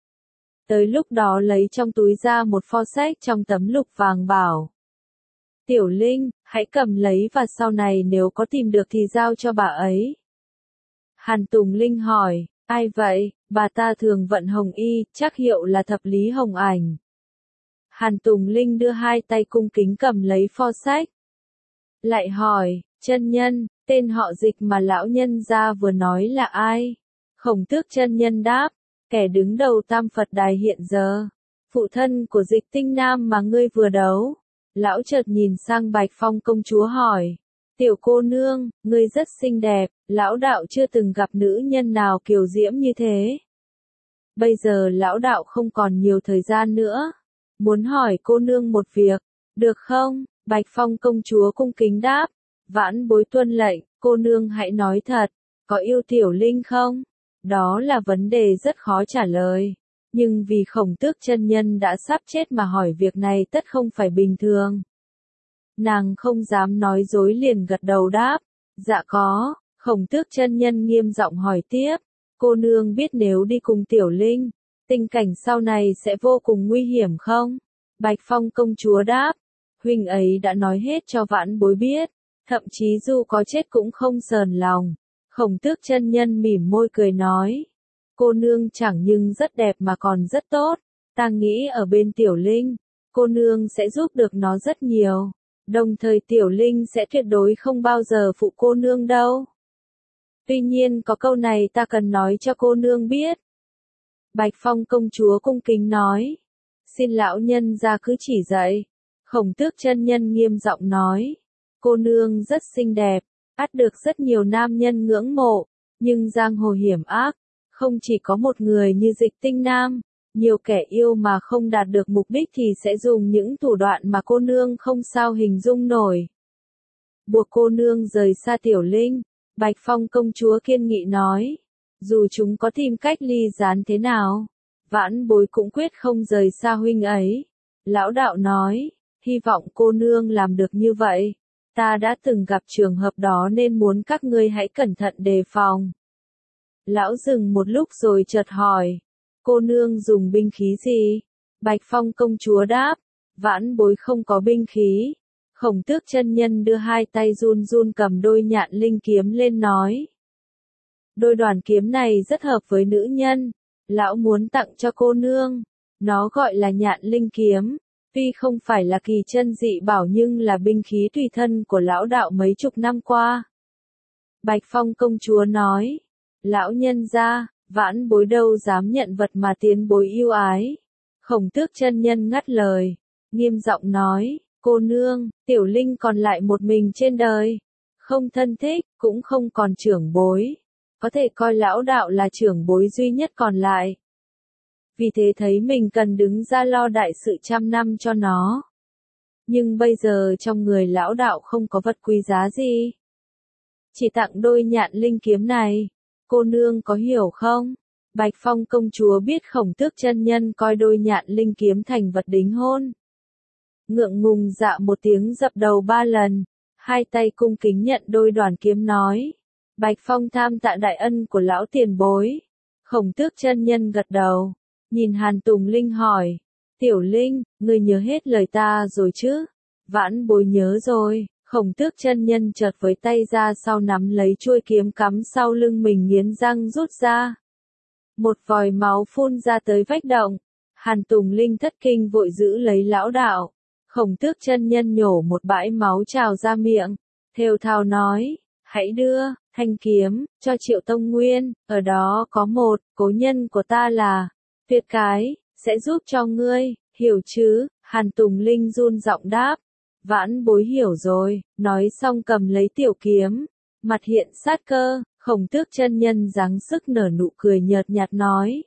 Tới lúc đó lấy trong túi ra một pho sách trong tấm lục vàng bảo, Tiểu Linh, hãy cầm lấy và sau này nếu có tìm được thì giao cho bà ấy. Hàn Tùng Linh hỏi, ai vậy? Bà ta thường vận hồng y, chắc hiệu là thập lý hồng ảnh. Hàn Tùng Linh đưa 2 tay cung kính cầm lấy pho sách. Lại hỏi, chân nhân, tên họ Dịch mà lão nhân gia vừa nói là ai? Khổng Tước chân nhân đáp, kẻ đứng đầu Tam Phật Đài hiện giờ. Phụ thân của Dịch Tinh Nam mà ngươi vừa đấu. Lão chợt nhìn sang Bạch Phong công chúa hỏi, tiểu cô nương, ngươi rất xinh đẹp, lão đạo chưa từng gặp nữ nhân nào kiều diễm như thế. Bây giờ lão đạo không còn nhiều thời gian nữa, muốn hỏi cô nương một việc, được không? Bạch Phong công chúa cung kính đáp, vãn bối tuân lệnh, cô nương hãy nói thật, có yêu Tiểu Linh không? Đó là vấn đề rất khó trả lời. Nhưng vì Khổng Tước chân nhân đã sắp chết mà hỏi việc này tất không phải bình thường. Nàng không dám nói dối liền gật đầu đáp, dạ có. Khổng Tước chân nhân nghiêm giọng hỏi tiếp, cô nương biết nếu đi cùng Tiểu Linh, tình cảnh sau này sẽ vô cùng nguy hiểm không? Bạch Phong công chúa đáp, huynh ấy đã nói hết cho vãn bối biết, thậm chí dù có chết cũng không sờn lòng. Khổng Tước chân nhân mỉm môi cười nói, cô nương chẳng nhưng rất đẹp mà còn rất tốt, Ta nghĩ ở bên Tiểu Linh, cô nương sẽ giúp được nó rất nhiều. Đồng thời Tiểu Linh sẽ tuyệt đối không bao giờ phụ cô nương đâu. Tuy nhiên có câu này ta cần nói cho cô nương biết. Bạch Phong công chúa cung kính nói. Xin lão nhân ra cứ chỉ dạy. Khổng Tước chân nhân nghiêm giọng nói. Cô nương rất xinh đẹp, ắt được rất nhiều nam nhân ngưỡng mộ. Nhưng giang hồ hiểm ác, không chỉ có một người như Dịch Tinh Nam. Nhiều kẻ yêu mà không đạt được mục đích thì sẽ dùng những thủ đoạn mà cô nương không sao hình dung nổi. Buộc cô nương rời xa Tiểu Linh, Bạch Phong công chúa kiên nghị nói. Dù chúng có tìm cách ly gián thế nào, vãn bối cũng quyết không rời xa huynh ấy. Lão đạo nói, hy vọng cô nương làm được như vậy. Ta đã từng gặp trường hợp đó nên muốn các ngươi hãy cẩn thận đề phòng. Lão dừng một lúc rồi chợt hỏi. Cô nương dùng binh khí gì? Bạch Phong công chúa đáp. Vãn bối không có binh khí. Khổng Tước chân nhân đưa hai tay run run cầm đôi nhạn linh kiếm lên nói. Đôi đoàn kiếm này rất hợp với nữ nhân. Lão muốn tặng cho cô nương. Nó gọi là nhạn linh kiếm. Tuy không phải là kỳ chân dị bảo nhưng là binh khí tùy thân của lão đạo mấy chục năm qua. Bạch Phong công chúa nói. Lão nhân gia, vãn bối đâu dám nhận vật mà tiến bối yêu ái. Khổng Tước chân nhân ngắt lời. Nghiêm giọng nói. Cô nương, Tiểu Linh còn lại một mình trên đời. Không thân thích, cũng không còn trưởng bối. Có thể coi lão đạo là trưởng bối duy nhất còn lại. Vì thế thấy mình cần đứng ra lo đại sự trăm năm cho nó. Nhưng bây giờ trong người lão đạo không có vật quý giá gì. Chỉ tặng đôi nhạn linh kiếm này. Cô nương có hiểu không? Bạch Phong công chúa biết Khổng Tước chân nhân coi đôi nhạn linh kiếm thành vật đính hôn. Ngượng ngùng dạ một tiếng dập đầu 3 lần. Hai tay cung kính nhận đôi đoàn kiếm nói. Bạch Phong tham tạ đại ân của lão tiền bối. Khổng Tước chân nhân gật đầu. Nhìn Hàn Tùng Linh hỏi. Tiểu Linh, ngươi nhớ hết lời ta rồi chứ? Vãn bối nhớ rồi. Khổng Tước chân nhân chợt với tay ra sau nắm lấy chuôi kiếm cắm sau lưng mình nghiến răng rút ra. Một vòi máu phun ra tới vách động. Hàn Tùng Linh thất kinh vội giữ lấy lão đạo. Khổng Tước chân nhân nhổ một bãi máu trào ra miệng. Thều thào nói. Hãy đưa thanh kiếm cho Triệu Tông Nguyên. Ở đó có một cố nhân của ta là Tuyệt Cái. Sẽ giúp cho ngươi. Hiểu chứ? Hàn Tùng Linh run giọng đáp. Vãn bối hiểu rồi. Nói xong cầm lấy tiểu kiếm. Mặt hiện sát cơ. Khổng Tước chân nhân giáng sức nở nụ cười nhợt nhạt nói.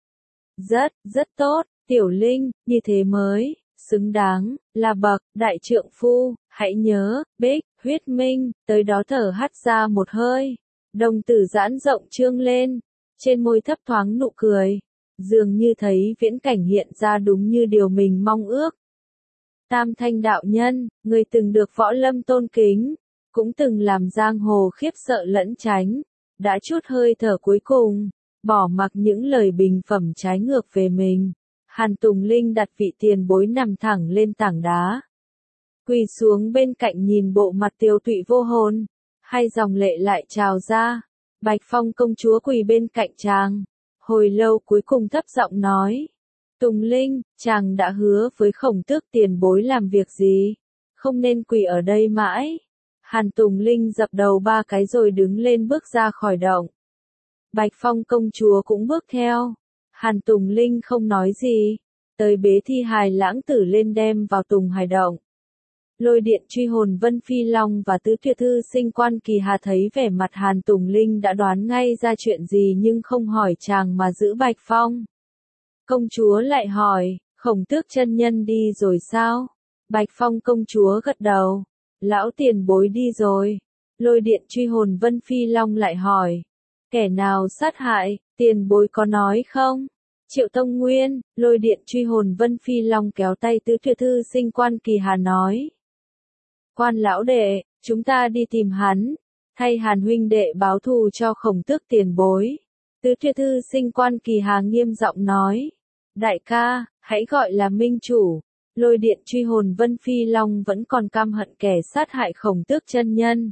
Rất tốt. Tiểu Linh, như thế mới xứng đáng là bậc đại trượng phu. Hãy nhớ, Bích, huyết minh. Tới đó thở hắt ra một hơi. Đồng tử giãn rộng trương lên. Trên môi thấp thoáng nụ cười. Dường như thấy viễn cảnh hiện ra đúng như điều mình mong ước. Tam Thanh đạo nhân, người từng được võ lâm tôn kính, cũng từng làm giang hồ khiếp sợ lẫn tránh, đã chút hơi thở cuối cùng, bỏ mặc những lời bình phẩm trái ngược về mình. Hàn Tùng Linh đặt vị tiền bối nằm thẳng lên tảng đá. Quỳ xuống bên cạnh nhìn bộ mặt tiêu tụy vô hồn, hai dòng lệ lại trào ra. Bạch Phong công chúa quỳ bên cạnh chàng. Hồi lâu cuối cùng thấp giọng nói. Tùng Linh, chàng đã hứa với Khổng Tước tiền bối làm việc gì? Không nên quỳ ở đây mãi. Hàn Tùng Linh dập đầu 3 cái rồi đứng lên bước ra khỏi động. Bạch Phong công chúa cũng bước theo. Hàn Tùng Linh không nói gì. Tới bế thi hài lãng tử lên đem vào Tùng Hải động. Lôi điện truy hồn Vân Phi Long và Tứ Tuyệt Thư Sinh Quan Kỳ Hà thấy vẻ mặt Hàn Tùng Linh đã đoán ngay ra chuyện gì nhưng không hỏi chàng mà giữ Bạch Phong. Công chúa lại hỏi, Khổng Tước chân nhân đi rồi sao? Bạch Phong công chúa gật đầu. Lão tiền bối đi rồi. Lôi điện truy hồn Vân Phi Long lại hỏi. Kẻ nào sát hại, tiền bối có nói không? Triệu Tông Nguyên, lôi điện truy hồn Vân Phi Long kéo tay Tứ Tuyệt Thư Sinh Quan Kỳ Hà nói. Quan lão đệ, chúng ta đi tìm hắn. Thay Hàn huynh đệ báo thù cho Khổng Tước tiền bối. Tứ Tuyệt Thư Sinh Quan Kỳ Hà nghiêm giọng nói. Đại ca, hãy gọi là minh chủ. Lôi điện truy hồn Vân Phi Long vẫn còn căm hận kẻ sát hại Khổng Tước chân nhân.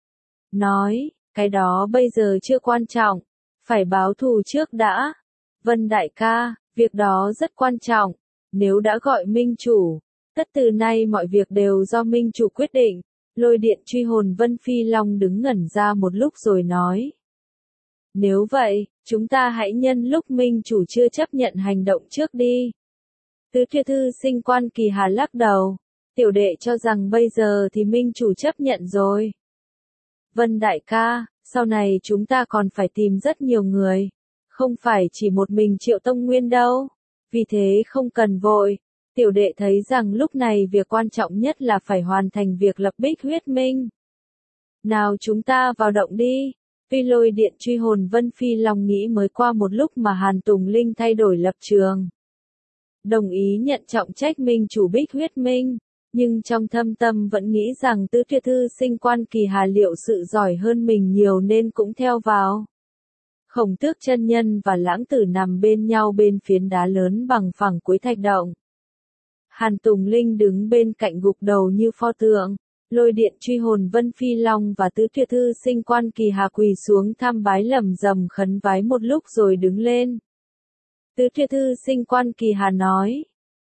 Nói, cái đó bây giờ chưa quan trọng. Phải báo thù trước đã. Vân đại ca, Việc đó rất quan trọng. Nếu đã gọi minh chủ, tất từ nay mọi việc đều do minh chủ quyết định. Lôi điện truy hồn Vân Phi Long đứng ngẩn ra một lúc rồi nói. Nếu vậy, chúng ta hãy nhân lúc minh chủ chưa chấp nhận hành động trước đi. Tứ Thuyết Thư Sinh Quan Kỳ Hà lắc đầu. Tiểu đệ cho rằng bây giờ thì minh chủ chấp nhận rồi. Vân đại ca, sau này chúng ta còn phải tìm rất nhiều người. Không phải chỉ một mình Triệu Tông Nguyên đâu. Vì thế không cần vội. Tiểu đệ thấy rằng lúc này việc quan trọng nhất là phải hoàn thành việc lập Bích Huyết Minh. Nào chúng ta vào động đi. Tuy lôi điện truy hồn Vân Phi Long nghĩ mới qua một lúc mà Hàn Tùng Linh thay đổi lập trường. Đồng ý nhận trọng trách minh chủ Bích Huyết Minh, nhưng trong thâm tâm vẫn nghĩ rằng Tứ Thuyết Thư Sinh Quan Kỳ Hà liệu sự giỏi hơn mình nhiều nên cũng theo vào. Khổng Tước chân nhân và Lãng Tử nằm bên nhau bên phiến đá lớn bằng phẳng cuối thạch động. Hàn Tùng Linh đứng bên cạnh gục đầu như pho tượng. Lôi điện truy hồn Vân Phi Long và Tứ Thuyết Thư Sinh Quan Kỳ Hà quỳ xuống tham bái lẩm rầm khấn vái một lúc rồi đứng lên. Tứ Thuyết Thư Sinh Quan Kỳ Hà nói.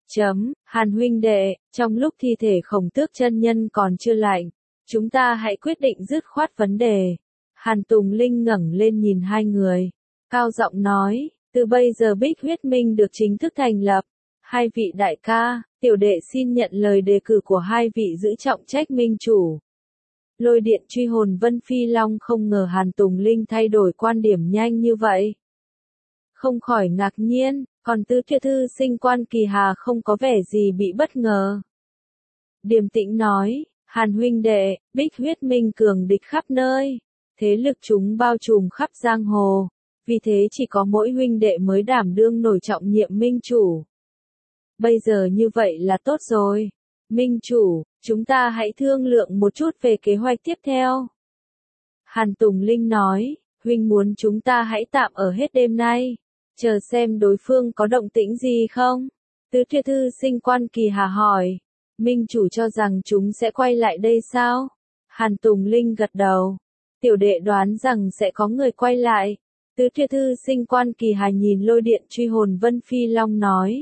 Hàn huynh đệ, trong lúc thi thể Khổng Tước chân nhân còn chưa lạnh, chúng ta hãy quyết định dứt khoát vấn đề. Hàn Tùng Linh ngẩng lên nhìn hai người, cao giọng nói, từ bây giờ Bích Huyết Minh được chính thức thành lập. Hai vị đại ca, tiểu đệ xin nhận lời đề cử của hai vị giữ trọng trách minh chủ. Lôi điện truy hồn Vân Phi Long không ngờ Hàn Tùng Linh thay đổi quan điểm nhanh như vậy. Không khỏi ngạc nhiên, còn Tứ Thuyết Thư Sinh Quan Kỳ Hà không có vẻ gì bị bất ngờ. Điềm tĩnh nói, Hàn huynh đệ, Bích Huyết Minh cường địch khắp nơi, thế lực chúng bao trùm khắp giang hồ, vì thế chỉ có mỗi huynh đệ mới đảm đương nổi trọng nhiệm minh chủ. Bây giờ như vậy là tốt rồi. Minh chủ, chúng ta hãy thương lượng một chút về kế hoạch tiếp theo. Hàn Tùng Linh nói, huynh muốn chúng ta hãy tạm ở hết đêm nay, chờ xem đối phương có động tĩnh gì không? Tứ Thuyết Thư Sinh Quan Kỳ Hà hỏi, minh chủ cho rằng chúng sẽ quay lại đây sao? Hàn Tùng Linh gật đầu, tiểu đệ đoán rằng sẽ có người quay lại. Tứ Thuyết Thư Sinh Quan Kỳ Hà nhìn lôi điện truy hồn Vân Phi Long nói.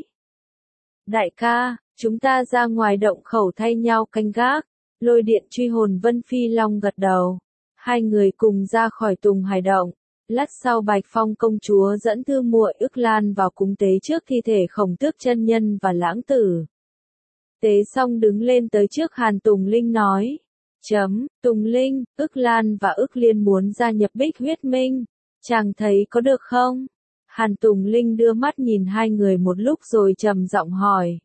Đại ca, chúng ta ra ngoài động khẩu thay nhau canh gác. Lôi điện truy hồn Vân Phi Long gật đầu. Hai người cùng ra khỏi Tùng Hải động. Lát sau Bạch Phong công chúa dẫn Thư muội Ức Lan vào cúng tế trước thi thể Khổng Tước chân nhân và Lãng Tử. Tế xong đứng lên tới trước Hàn Tùng Linh nói. Tùng Linh, Ức Lan và Ức Liên muốn gia nhập Bích Huyết Minh. Chàng thấy có được không? Hàn Tùng Linh đưa mắt nhìn hai người một lúc rồi trầm giọng hỏi.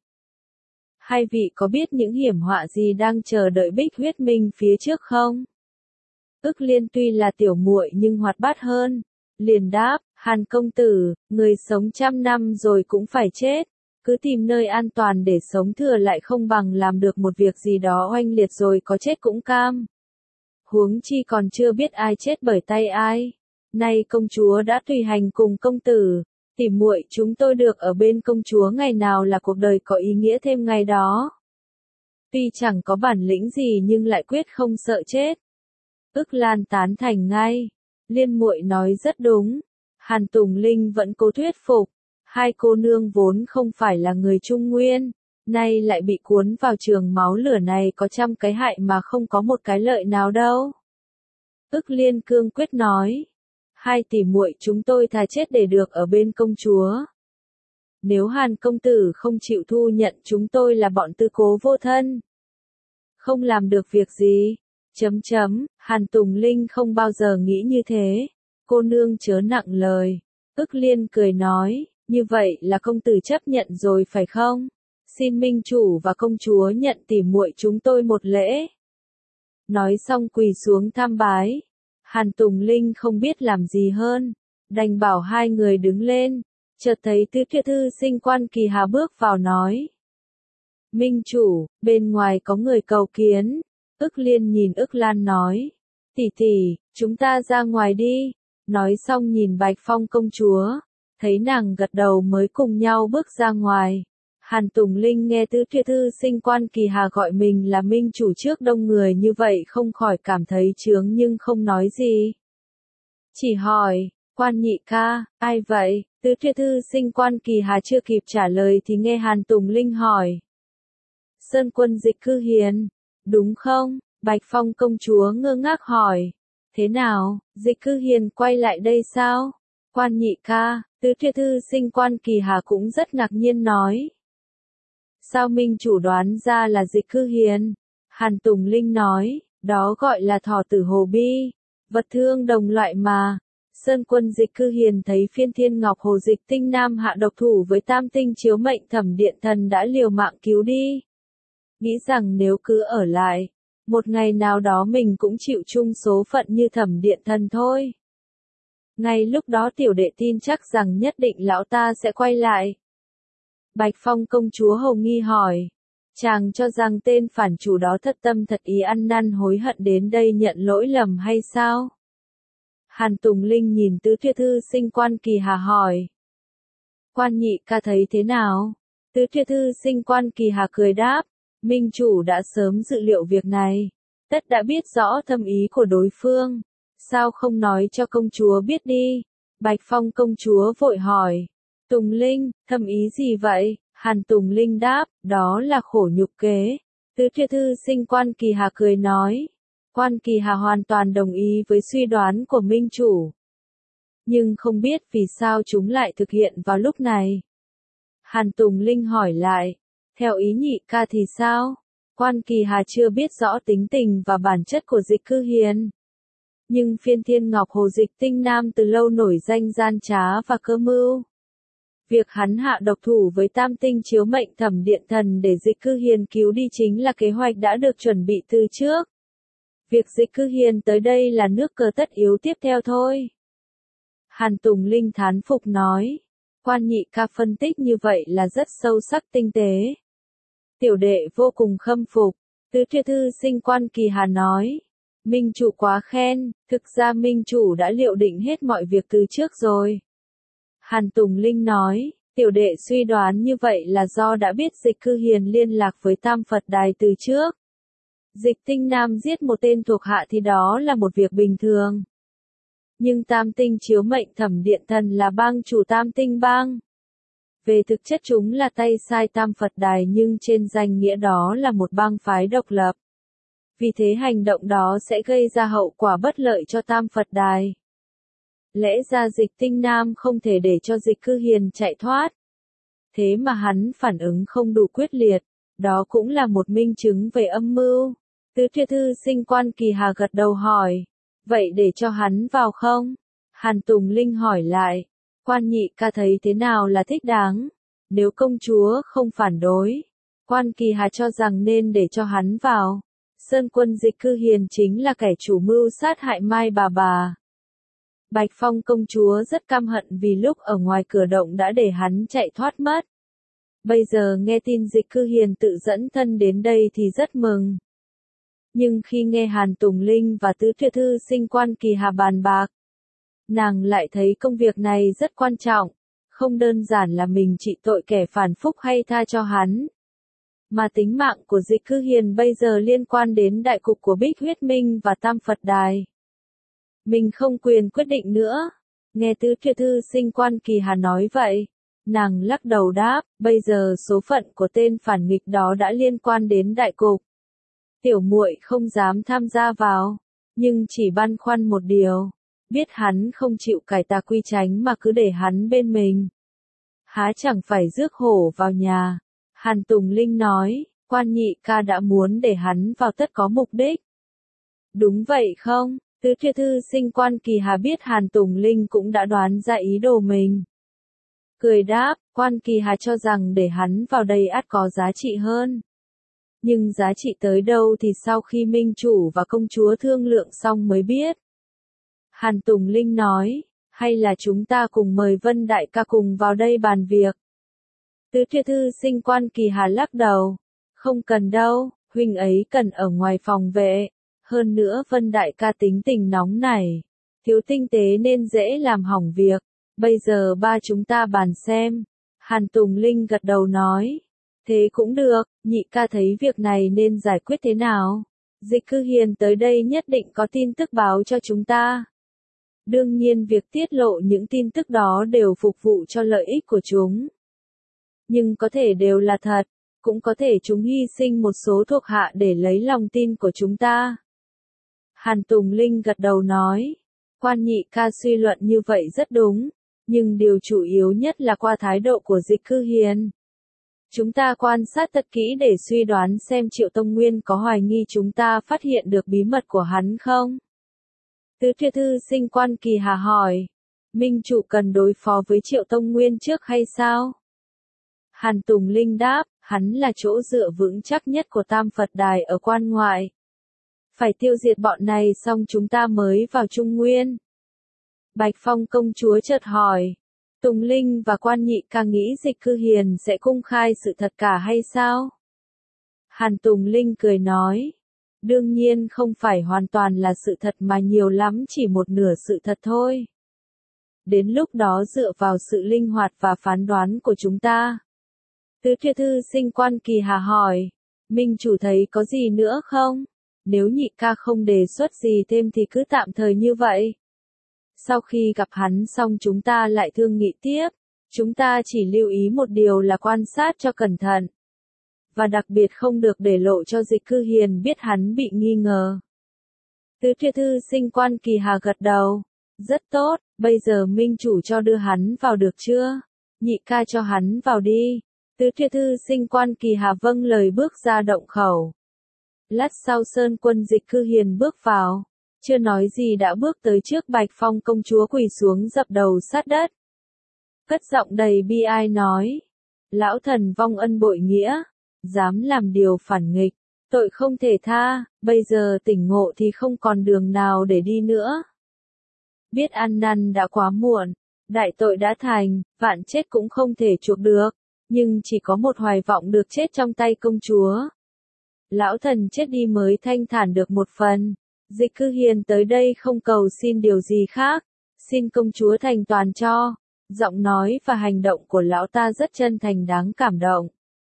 Hai vị có biết những hiểm họa gì đang chờ đợi Bích Huyết Minh phía trước không? Ức Liên tuy là tiểu muội nhưng hoạt bát hơn. Liền đáp, Hàn công tử, người sống 100 năm rồi cũng phải chết. Cứ tìm nơi an toàn để sống thừa lại không bằng làm được một việc gì đó oanh liệt rồi có chết cũng cam. Huống chi còn chưa biết ai chết bởi tay ai. Nay công chúa đã tùy hành cùng công tử, tỉ muội chúng tôi được ở bên công chúa ngày nào là cuộc đời có ý nghĩa thêm ngày đó. Tuy chẳng có bản lĩnh gì nhưng lại quyết không sợ chết. Ức Lan tán thành ngay. Liên muội nói rất đúng. Hàn Tùng Linh vẫn cố thuyết phục. Hai cô nương vốn không phải là người Trung Nguyên, nay lại bị cuốn vào trường máu lửa này có 100 cái hại mà không có một cái lợi nào đâu. Ức Liên cương quyết nói. Hai tỷ muội chúng tôi thà chết để được ở bên công chúa. Nếu Hàn công tử không chịu thu nhận chúng tôi là bọn tư cố vô thân. Không làm được việc gì. Hàn Tùng Linh không bao giờ nghĩ như thế. Cô nương chớ nặng lời. Ức Liên cười nói, như vậy là công tử chấp nhận rồi phải không? Xin minh chủ và công chúa nhận tỷ muội chúng tôi một lễ. Nói xong quỳ xuống tham bái. Hàn Tùng Linh không biết làm gì hơn, đành bảo hai người đứng lên, chợt thấy Tứ Thuyết Thư Sinh Quan Kỳ Hà bước vào nói. Minh chủ, bên ngoài có người cầu kiến. Ức Liên nhìn Ức Lan nói. Tỷ tỷ, chúng ta ra ngoài đi. Nói xong nhìn Bạch Phong công chúa, thấy nàng gật đầu mới cùng nhau bước ra ngoài. Hàn Tùng Linh nghe Tứ Thuyết Thư Sinh Quan Kỳ Hà gọi mình là minh chủ trước đông người như vậy không khỏi cảm thấy chướng nhưng không nói gì. Chỉ hỏi, Quan nhị ca, ai vậy? Tứ Thuyết Thư Sinh Quan Kỳ Hà chưa kịp trả lời thì nghe Hàn Tùng Linh hỏi. Sơn Quân Dịch Cư Hiền, đúng không? Bạch Phong công chúa ngơ ngác hỏi. Thế nào, Dịch Cư Hiền quay lại đây sao? Quan nhị ca, Tứ Thuyết Thư Sinh Quan Kỳ Hà cũng rất ngạc nhiên nói. Sao minh chủ đoán ra là Dịch Cư Hiền? Hàn Tùng Linh nói, đó gọi là thỏ tử hồ bi, vật thương đồng loại mà. Sơn Quân Dịch Cư Hiền thấy Phiên Thiên Ngọc Hồ Dịch Tinh Nam hạ độc thủ với Tam Tinh Chiếu Mệnh Thẩm Điện Thần đã liều mạng cứu đi. Nghĩ rằng nếu cứ ở lại, một ngày nào đó mình cũng chịu chung số phận như Thẩm Điện Thần thôi. Ngay lúc đó tiểu đệ tin chắc rằng nhất định lão ta sẽ quay lại. Bạch Phong công chúa hầu nghi hỏi. Chàng cho rằng tên phản chủ đó thật tâm thật ý ăn năn hối hận đến đây nhận lỗi lầm hay sao? Hàn Tùng Linh nhìn Tứ Thuyết Thư Sinh Quan Kỳ Hà hỏi. Quan nhị ca thấy thế nào? Tứ Thuyết Thư Sinh Quan Kỳ Hà cười đáp. Minh chủ đã sớm dự liệu việc này. Tất đã biết rõ thâm ý của đối phương. Sao không nói cho công chúa biết đi? Bạch Phong công chúa vội hỏi. Tùng Linh, thâm ý gì vậy? Hàn Tùng Linh đáp, đó là khổ nhục kế. Tứ Thuyết Thư Sinh Quan Kỳ Hà cười nói. Quan Kỳ Hà hoàn toàn đồng ý với suy đoán của minh chủ. Nhưng không biết vì sao chúng lại thực hiện vào lúc này. Hàn Tùng Linh hỏi lại. Theo ý nhị ca thì sao? Quan Kỳ Hà chưa biết rõ tính tình và bản chất của Dịch Cư Hiền. Nhưng Phiên Thiên Ngọc Hồ Dịch Tinh Nam từ lâu nổi danh gian trá và cơ mưu. Việc hắn hạ độc thủ với Tam Tinh Chiếu Mệnh Thẩm Điện Thần để Dịch Cư Hiền cứu đi chính là kế hoạch đã được chuẩn bị từ trước. Việc Dịch Cư Hiền tới đây là nước cờ tất yếu tiếp theo thôi. Hàn Tùng Linh thán phục nói. Quan nhị ca phân tích như vậy là rất sâu sắc tinh tế. Tiểu đệ vô cùng khâm phục. Tứ Thuyết Thư Sinh Quan Kỳ Hà nói. Minh chủ quá khen, thực ra minh chủ đã liệu định hết mọi việc từ trước rồi. Hàn Tùng Linh nói, tiểu đệ suy đoán như vậy là do đã biết Dịch Cư Hiền liên lạc với Tam Phật Đài từ trước. Dịch Tinh Nam giết một tên thuộc hạ thì đó là một việc bình thường. Nhưng Tam Tinh Chiếu Mệnh Thẩm Điện Thần là bang chủ Tam Tinh bang. Về thực chất chúng là tay sai Tam Phật Đài nhưng trên danh nghĩa đó là một bang phái độc lập. Vì thế hành động đó sẽ gây ra hậu quả bất lợi cho Tam Phật Đài. Lẽ ra Dịch Tinh Nam không thể để cho Dịch Cư Hiền chạy thoát. Thế mà hắn phản ứng không đủ quyết liệt, đó cũng là một minh chứng về âm mưu. Tứ Thuyết Thư Sinh Quan Kỳ Hà gật đầu hỏi, vậy để cho hắn vào không? Hàn Tùng Linh hỏi lại, Quan nhị ca thấy thế nào là thích đáng? Nếu công chúa không phản đối, Quan Kỳ Hà cho rằng nên để cho hắn vào. Sơn Quân Dịch Cư Hiền chính là kẻ chủ mưu sát hại Mai bà. Bạch Phong công chúa rất căm hận vì lúc ở ngoài cửa động đã để hắn chạy thoát mất. Bây giờ nghe tin Dịch Cư Hiền tự dẫn thân đến đây thì rất mừng. Nhưng khi nghe Hàn Tùng Linh và Tứ Thuyết Thư Sinh Quan Kỳ Hà bàn bạc, nàng lại thấy công việc này rất quan trọng, không đơn giản là mình trị tội kẻ phản phúc hay tha cho hắn. Mà tính mạng của Dịch Cư Hiền bây giờ liên quan đến đại cục của Bích Huyết Minh và Tam Phật Đài. Mình không quyền quyết định nữa. Nghe Tứ Thuyết Thư Sinh Quan Kỳ Hà nói vậy, nàng lắc đầu đáp, bây giờ số phận của tên phản nghịch đó đã liên quan đến đại cục. Tiểu muội không dám tham gia vào, nhưng chỉ băn khoăn một điều, biết hắn không chịu cải tà quy chánh mà cứ để hắn bên mình. Há chẳng phải rước hổ vào nhà. Hàn Tùng Linh nói, Quan nhị ca đã muốn để hắn vào tất có mục đích. Đúng vậy không? Tứ Thuyết Thư Sinh Quan Kỳ Hà biết Hàn Tùng Linh cũng đã đoán ra ý đồ mình. Cười đáp, Quan Kỳ Hà cho rằng để hắn vào đây ắt có giá trị hơn. Nhưng giá trị tới đâu thì sau khi minh chủ và công chúa thương lượng xong mới biết. Hàn Tùng Linh nói, hay là chúng ta cùng mời Vân Đại ca cùng vào đây bàn việc. Tứ Thuyết Thư Sinh Quan Kỳ Hà lắc đầu, không cần đâu, huynh ấy cần ở ngoài phòng vệ. Hơn nữa Vân Đại ca tính tình nóng này, thiếu tinh tế nên dễ làm hỏng việc. Bây giờ ba chúng ta bàn xem. Hàn Tùng Linh gật đầu nói, thế cũng được, nhị ca thấy việc này nên giải quyết thế nào? Dịch Cư Hiền tới đây nhất định có tin tức báo cho chúng ta. Đương nhiên việc tiết lộ những tin tức đó đều phục vụ cho lợi ích của chúng. Nhưng có thể đều là thật, cũng có thể chúng hy sinh một số thuộc hạ để lấy lòng tin của chúng ta. Hàn Tùng Linh gật đầu nói, Quan nhị ca suy luận như vậy rất đúng, nhưng điều chủ yếu nhất là qua thái độ của Dịch Cư Hiền. Chúng ta quan sát thật kỹ để suy đoán xem Triệu Tông Nguyên có hoài nghi chúng ta phát hiện được bí mật của hắn không? Tứ Thiệt Thư Sinh Quan Kỳ Hà hỏi, Minh chủ cần đối phó với Triệu Tông Nguyên trước hay sao? Hàn Tùng Linh đáp, hắn là chỗ dựa vững chắc nhất của Tam Phật Đài ở quan ngoại. Phải tiêu diệt bọn này xong chúng ta mới vào Trung Nguyên. Bạch Phong công chúa chợt hỏi, Tùng Linh và Quan nhị ca nghĩ Dịch Cư Hiền sẽ công khai sự thật cả hay sao? Hàn Tùng Linh cười nói, đương nhiên không phải hoàn toàn là sự thật mà nhiều lắm chỉ một nửa sự thật thôi. Đến lúc đó dựa vào sự linh hoạt và phán đoán của chúng ta. Tứ Thiệt Thư Sinh Quan Kỳ Hà hỏi, Minh chủ thấy có gì nữa không? Nếu nhị ca không đề xuất gì thêm thì cứ tạm thời như vậy. Sau khi gặp hắn xong chúng ta lại thương nghị tiếp. Chúng ta chỉ lưu ý một điều là quan sát cho cẩn thận. Và đặc biệt không được để lộ cho Dịch Cư Hiền biết hắn bị nghi ngờ. Tứ Thiệt Thư Sinh Quan Kỳ Hà gật đầu. Rất tốt, bây giờ Minh chủ cho đưa hắn vào được chưa? Nhị ca cho hắn vào đi. Tứ Thiệt Thư Sinh Quan Kỳ Hà vâng lời bước ra động khẩu. Lát sau Sơn Quân Dịch Cư Hiền bước vào. Chưa nói gì đã bước tới trước Bạch Phong công chúa quỳ xuống dập đầu sát đất. Cất giọng đầy bi ai nói. Lão thần vong ân bội nghĩa. Dám làm điều phản nghịch. Tội không thể tha. Bây giờ tỉnh ngộ thì không còn đường nào để đi nữa. Biết ăn năn đã quá muộn. Đại tội đã thành. Vạn chết cũng không thể chuộc được. Nhưng chỉ có một hoài vọng được chết trong tay công chúa. Lão thần chết đi mới thanh thản được một phần. Dịch Cư Hiền tới đây không cầu xin điều gì khác. Xin công chúa thành toàn cho. Giọng nói và hành động của lão ta rất chân thành đáng cảm động.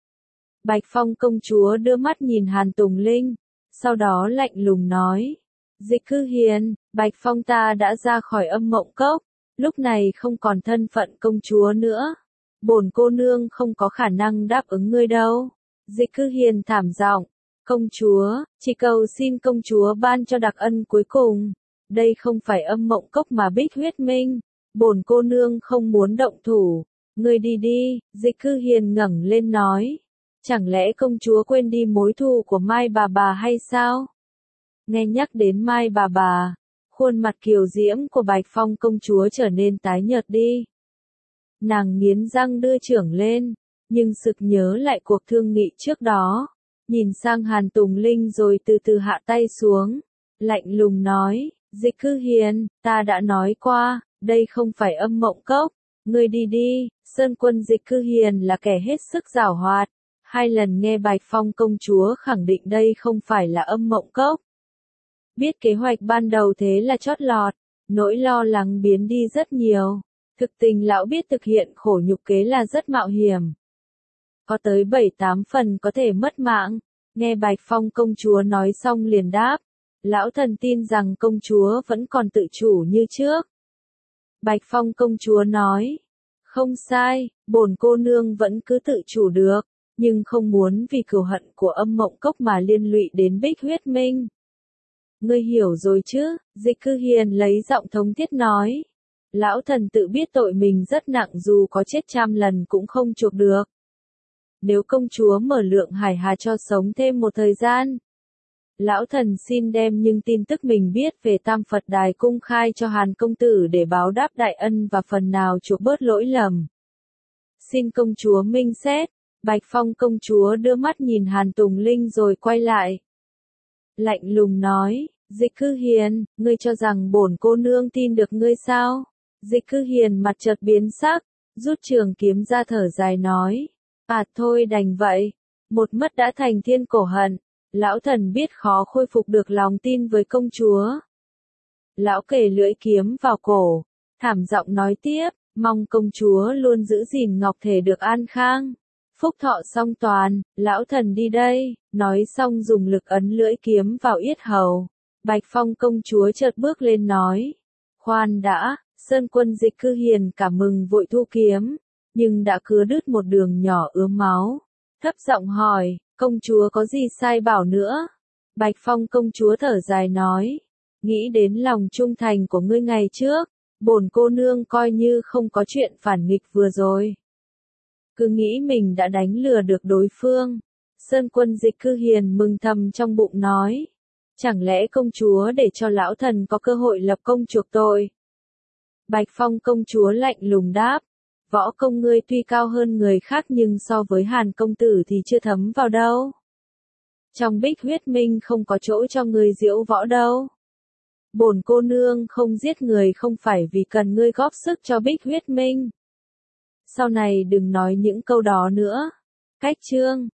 Bạch Phong công chúa đưa mắt nhìn Hàn Tùng Linh. Sau đó lạnh lùng nói. Dịch Cư Hiền, Bạch Phong ta đã ra khỏi Âm Mộng Cốc. Lúc này không còn thân phận công chúa nữa. Bổn cô nương không có khả năng đáp ứng ngươi đâu. Dịch Cư Hiền thảm giọng. Công chúa, chỉ cầu xin công chúa ban cho đặc ân cuối cùng. Đây không phải Âm Mộng Cốc mà Bích Huyết Minh. Bổn cô nương không muốn động thủ. Ngươi đi đi, Dịch Cư Hiền ngẩng lên nói. Chẳng lẽ công chúa quên đi mối thù của Mai bà hay sao? Nghe nhắc đến Mai bà, khuôn mặt kiều diễm của Bạch Phong công chúa trở nên tái nhợt đi. Nàng nghiến răng đưa chưởng lên, nhưng sực nhớ lại cuộc thương nghị trước đó. Nhìn sang Hàn Tùng Linh rồi từ từ hạ tay xuống. Lạnh lùng nói, Dịch Cư Hiền, ta đã nói qua, đây không phải Âm Mộng Cốc. Ngươi đi đi, Sơn Quân Dịch Cư Hiền là kẻ hết sức giảo hoạt. 2 lần nghe Bạch Phong công chúa khẳng định đây không phải là Âm Mộng Cốc. Biết kế hoạch ban đầu thế là chót lọt, nỗi lo lắng biến đi rất nhiều. Thực tình lão biết thực hiện khổ nhục kế là rất mạo hiểm. Có tới 7-8 phần có thể mất mạng. Nghe Bạch Phong công chúa nói xong liền đáp. Lão thần tin rằng công chúa vẫn còn tự chủ như trước. Bạch Phong công chúa nói. Không sai, bổn cô nương vẫn cứ tự chủ được. Nhưng không muốn vì cừu hận của Âm Mộng Cốc mà liên lụy đến Bích Huyết Minh. Ngươi hiểu rồi chứ, Dịch Cư Hiền lấy giọng thống thiết nói. Lão thần tự biết tội mình rất nặng dù có chết trăm lần cũng không chuộc được. Nếu công chúa mở Lượng Hải Hà cho sống thêm một thời gian. Lão thần xin đem những tin tức mình biết về Tam Phật Đài công khai cho Hàn công tử để báo đáp đại ân và phần nào chuộc bớt lỗi lầm. Xin công chúa minh xét. Bạch Phong công chúa đưa mắt nhìn Hàn Tùng Linh rồi quay lại. Lạnh lùng nói, Dịch Cư Hiền, ngươi cho rằng bổn cô nương tin được ngươi sao? Dịch Cư Hiền mặt chợt biến sắc, rút trường kiếm ra thở dài nói. Thôi đành vậy, một mất đã thành thiên cổ hận, lão thần biết khó khôi phục được lòng tin với công chúa. Lão kề lưỡi kiếm vào cổ, thảm giọng nói tiếp, mong công chúa luôn giữ gìn ngọc thể được an khang. Phúc thọ song toàn, lão thần đi đây, nói xong dùng lực ấn lưỡi kiếm vào yết hầu. Bạch Phong công chúa chợt bước lên nói. Khoan đã, Sơn Quân Dịch Cư Hiền cảm mừng vội thu kiếm, nhưng đã cứa đứt một đường nhỏ ướm máu. Thấp giọng hỏi, công chúa có gì sai bảo nữa? Bạch Phong công chúa thở dài nói, nghĩ đến lòng trung thành của ngươi ngày trước, bổn cô nương coi như không có chuyện phản nghịch vừa rồi. Cứ nghĩ mình đã đánh lừa được đối phương. Sơn Quân Dịch Cư Hiền mừng thầm trong bụng nói, chẳng lẽ công chúa để cho lão thần có cơ hội lập công chuộc tội? Bạch Phong công chúa lạnh lùng đáp, võ công ngươi tuy cao hơn người khác nhưng so với Hàn công tử thì chưa thấm vào đâu. Trong Bích Huyết Minh không có chỗ cho ngươi diễu võ đâu. Bổn cô nương không giết người không phải vì cần ngươi góp sức cho Bích Huyết Minh. Sau này đừng nói những câu đó nữa. Cách chương